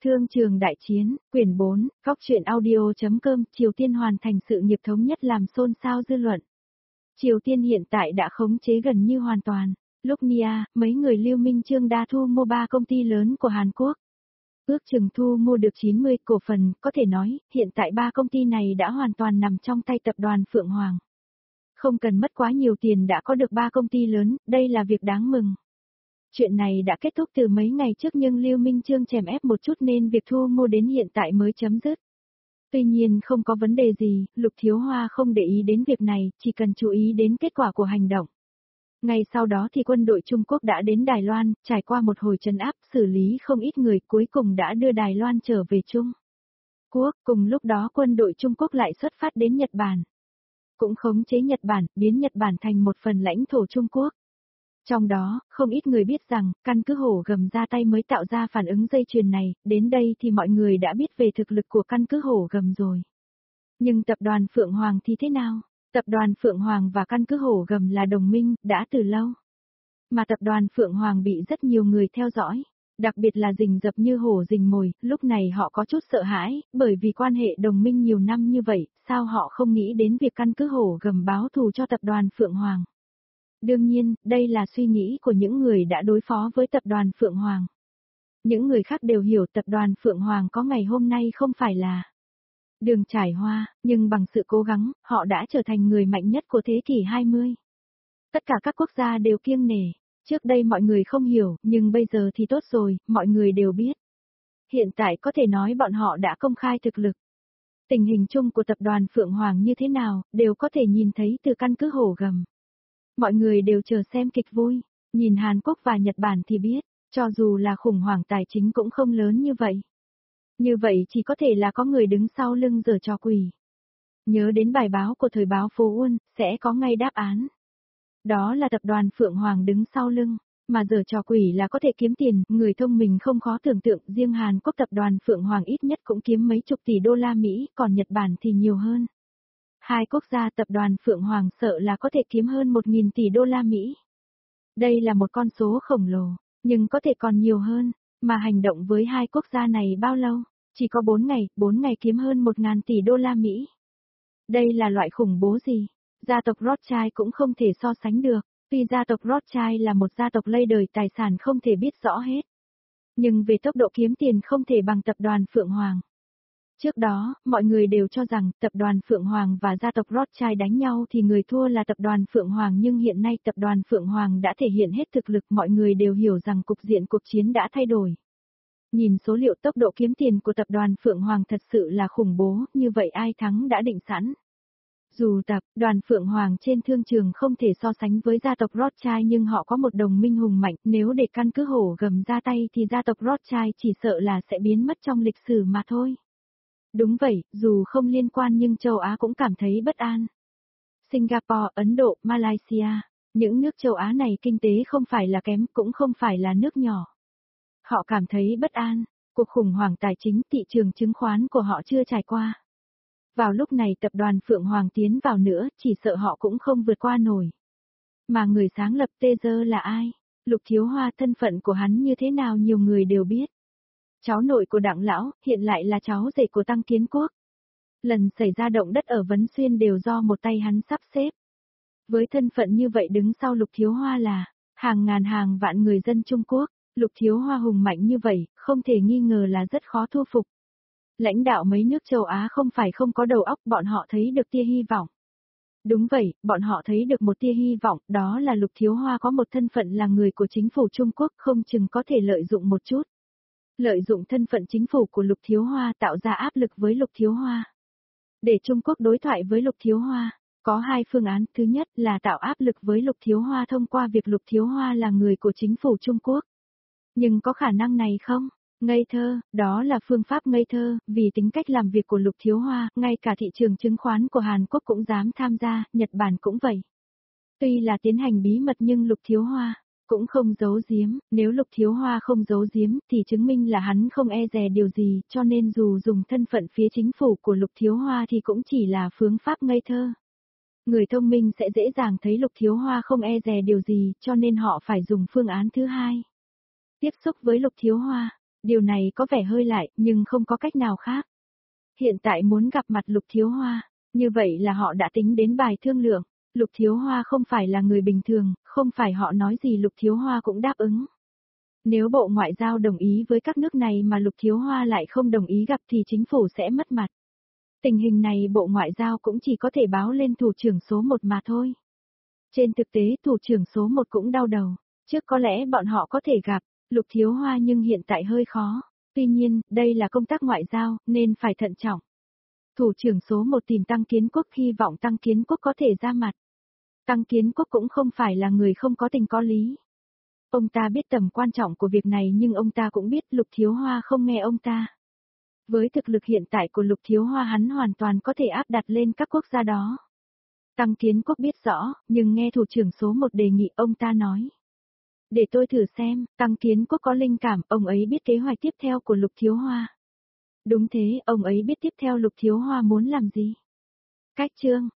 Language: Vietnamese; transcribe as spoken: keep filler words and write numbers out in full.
Thương trường đại chiến, quyển bốn, góc truyện audio.com, Triều Tiên hoàn thành sự nghiệp thống nhất làm xôn xao dư luận. Triều Tiên hiện tại đã khống chế gần như hoàn toàn. Lúc Nia, mấy người Lưu Minh Chương đã thu mua ba công ty lớn của Hàn Quốc. Ước chừng thu mua được chín mươi cổ phần, có thể nói, hiện tại ba công ty này đã hoàn toàn nằm trong tay tập đoàn Phượng Hoàng. Không cần mất quá nhiều tiền đã có được ba công ty lớn, đây là việc đáng mừng. Chuyện này đã kết thúc từ mấy ngày trước nhưng Lưu Minh Chương chèn ép một chút nên việc thu mua đến hiện tại mới chấm dứt. Tuy nhiên không có vấn đề gì, Lục Thiếu Hoa không để ý đến việc này, chỉ cần chú ý đến kết quả của hành động. Ngay sau đó thì quân đội Trung Quốc đã đến Đài Loan, trải qua một hồi trấn áp, xử lý không ít người, cuối cùng đã đưa Đài Loan trở về Trung Quốc. Cùng lúc đó quân đội Trung Quốc lại xuất phát đến Nhật Bản. Cũng khống chế Nhật Bản, biến Nhật Bản thành một phần lãnh thổ Trung Quốc. Trong đó, không ít người biết rằng, căn cứ Hổ Gầm ra tay mới tạo ra phản ứng dây chuyền này, đến đây thì mọi người đã biết về thực lực của căn cứ Hổ Gầm rồi. Nhưng tập đoàn Phượng Hoàng thì thế nào? Tập đoàn Phượng Hoàng và căn cứ Hổ Gầm là đồng minh, đã từ lâu. Mà tập đoàn Phượng Hoàng bị rất nhiều người theo dõi, đặc biệt là rình rập như hổ rình mồi, lúc này họ có chút sợ hãi, bởi vì quan hệ đồng minh nhiều năm như vậy, sao họ không nghĩ đến việc căn cứ Hổ Gầm báo thù cho tập đoàn Phượng Hoàng. Đương nhiên, đây là suy nghĩ của những người đã đối phó với tập đoàn Phượng Hoàng. Những người khác đều hiểu tập đoàn Phượng Hoàng có ngày hôm nay không phải là đường trải hoa, nhưng bằng sự cố gắng, họ đã trở thành người mạnh nhất của thế kỷ hai mươi. Tất cả các quốc gia đều kiêng nể. Trước đây mọi người không hiểu, nhưng bây giờ thì tốt rồi, mọi người đều biết. Hiện tại có thể nói bọn họ đã công khai thực lực. Tình hình chung của tập đoàn Phượng Hoàng như thế nào, đều có thể nhìn thấy từ căn cứ Hổ Gầm. Mọi người đều chờ xem kịch vui, nhìn Hàn Quốc và Nhật Bản thì biết, cho dù là khủng hoảng tài chính cũng không lớn như vậy. Như vậy chỉ có thể là có người đứng sau lưng giở trò quỷ. Nhớ đến bài báo của thời báo Phố Uân, sẽ có ngay đáp án. Đó là tập đoàn Phượng Hoàng đứng sau lưng, mà giở trò quỷ là có thể kiếm tiền, người thông minh không khó tưởng tượng, riêng Hàn Quốc tập đoàn Phượng Hoàng ít nhất cũng kiếm mấy chục tỷ đô la Mỹ, còn Nhật Bản thì nhiều hơn. Hai quốc gia tập đoàn Phượng Hoàng sợ là có thể kiếm hơn một nghìn tỷ đô la Mỹ. Đây là một con số khổng lồ, nhưng có thể còn nhiều hơn, mà hành động với hai quốc gia này bao lâu? Chỉ có bốn ngày, bốn ngày kiếm hơn một nghìn tỷ đô la Mỹ. Đây là loại khủng bố gì? Gia tộc Rothschild cũng không thể so sánh được, tuy gia tộc Rothschild là một gia tộc lây đời tài sản không thể biết rõ hết. Nhưng về tốc độ kiếm tiền không thể bằng tập đoàn Phượng Hoàng. Trước đó, mọi người đều cho rằng tập đoàn Phượng Hoàng và gia tộc Rothschild đánh nhau thì người thua là tập đoàn Phượng Hoàng, nhưng hiện nay tập đoàn Phượng Hoàng đã thể hiện hết thực lực, mọi người đều hiểu rằng cục diện cuộc chiến đã thay đổi. Nhìn số liệu tốc độ kiếm tiền của tập đoàn Phượng Hoàng thật sự là khủng bố, như vậy ai thắng đã định sẵn. Dù tập đoàn Phượng Hoàng trên thương trường không thể so sánh với gia tộc Rothschild nhưng họ có một đồng minh hùng mạnh, nếu để căn cứ Hổ Gầm ra tay thì gia tộc Rothschild chỉ sợ là sẽ biến mất trong lịch sử mà thôi. Đúng vậy, dù không liên quan nhưng châu Á cũng cảm thấy bất an. Singapore, Ấn Độ, Malaysia, những nước châu Á này kinh tế không phải là kém, cũng không phải là nước nhỏ. Họ cảm thấy bất an, cuộc khủng hoảng tài chính, thị trường chứng khoán của họ chưa trải qua. Vào lúc này tập đoàn Phượng Hoàng tiến vào nữa, chỉ sợ họ cũng không vượt qua nổi. Mà người sáng lập Tether là ai? Lục Thiếu Hoa, thân phận của hắn như thế nào nhiều người đều biết. Cháu nội của Đặng Lão, hiện lại là cháu rể của Tăng Kiến Quốc. Lần xảy ra động đất ở Vấn Xuyên đều do một tay hắn sắp xếp. Với thân phận như vậy đứng sau Lục Thiếu Hoa là hàng ngàn hàng vạn người dân Trung Quốc. Lục Thiếu Hoa hùng mạnh như vậy, không thể nghi ngờ là rất khó thu phục. Lãnh đạo mấy nước châu Á không phải không có đầu óc, bọn họ thấy được tia hy vọng. Đúng vậy, bọn họ thấy được một tia hy vọng, đó là Lục Thiếu Hoa có một thân phận là người của chính phủ Trung Quốc, không chừng có thể lợi dụng một chút. Lợi dụng thân phận chính phủ của Lục Thiếu Hoa tạo ra áp lực với Lục Thiếu Hoa. Để Trung Quốc đối thoại với Lục Thiếu Hoa, có hai phương án, thứ nhất là tạo áp lực với Lục Thiếu Hoa thông qua việc Lục Thiếu Hoa là người của chính phủ Trung Quốc. Nhưng có khả năng này không? Ngây thơ, đó là phương pháp ngây thơ, vì tính cách làm việc của Lục Thiếu Hoa, ngay cả thị trường chứng khoán của Hàn Quốc cũng dám tham gia, Nhật Bản cũng vậy. Tuy là tiến hành bí mật nhưng Lục Thiếu Hoa cũng không giấu giếm, nếu Lục Thiếu Hoa không giấu giếm thì chứng minh là hắn không e dè điều gì, cho nên dù dùng thân phận phía chính phủ của Lục Thiếu Hoa thì cũng chỉ là phương pháp ngây thơ. Người thông minh sẽ dễ dàng thấy Lục Thiếu Hoa không e dè điều gì, cho nên họ phải dùng phương án thứ hai. Tiếp xúc với Lục Thiếu Hoa. Điều này có vẻ hơi lại, nhưng không có cách nào khác. Hiện tại muốn gặp mặt Lục Thiếu Hoa, như vậy là họ đã tính đến bài thương lượng. Lục Thiếu Hoa không phải là người bình thường, không phải họ nói gì Lục Thiếu Hoa cũng đáp ứng. Nếu Bộ Ngoại giao đồng ý với các nước này mà Lục Thiếu Hoa lại không đồng ý gặp thì chính phủ sẽ mất mặt. Tình hình này Bộ Ngoại giao cũng chỉ có thể báo lên thủ trưởng số một mà thôi. Trên thực tế thủ trưởng số một cũng đau đầu, trước có lẽ bọn họ có thể gặp Lục Thiếu Hoa nhưng hiện tại hơi khó. Tuy nhiên, đây là công tác ngoại giao, nên phải thận trọng. Thủ trưởng số một tìm Tăng Kiến Quốc hy vọng Tăng Kiến Quốc có thể ra mặt. Tăng Kiến Quốc cũng không phải là người không có tình có lý. Ông ta biết tầm quan trọng của việc này nhưng ông ta cũng biết Lục Thiếu Hoa không nghe ông ta. Với thực lực hiện tại của Lục Thiếu Hoa hắn hoàn toàn có thể áp đặt lên các quốc gia đó. Tăng Kiến Quốc biết rõ, nhưng nghe thủ trưởng số một đề nghị ông ta nói. Để tôi thử xem, Tăng Kiến Quốc có linh cảm, ông ấy biết kế hoạch tiếp theo của Lục Thiếu Hoa. Đúng thế, ông ấy biết tiếp theo Lục Thiếu Hoa muốn làm gì. Cách chương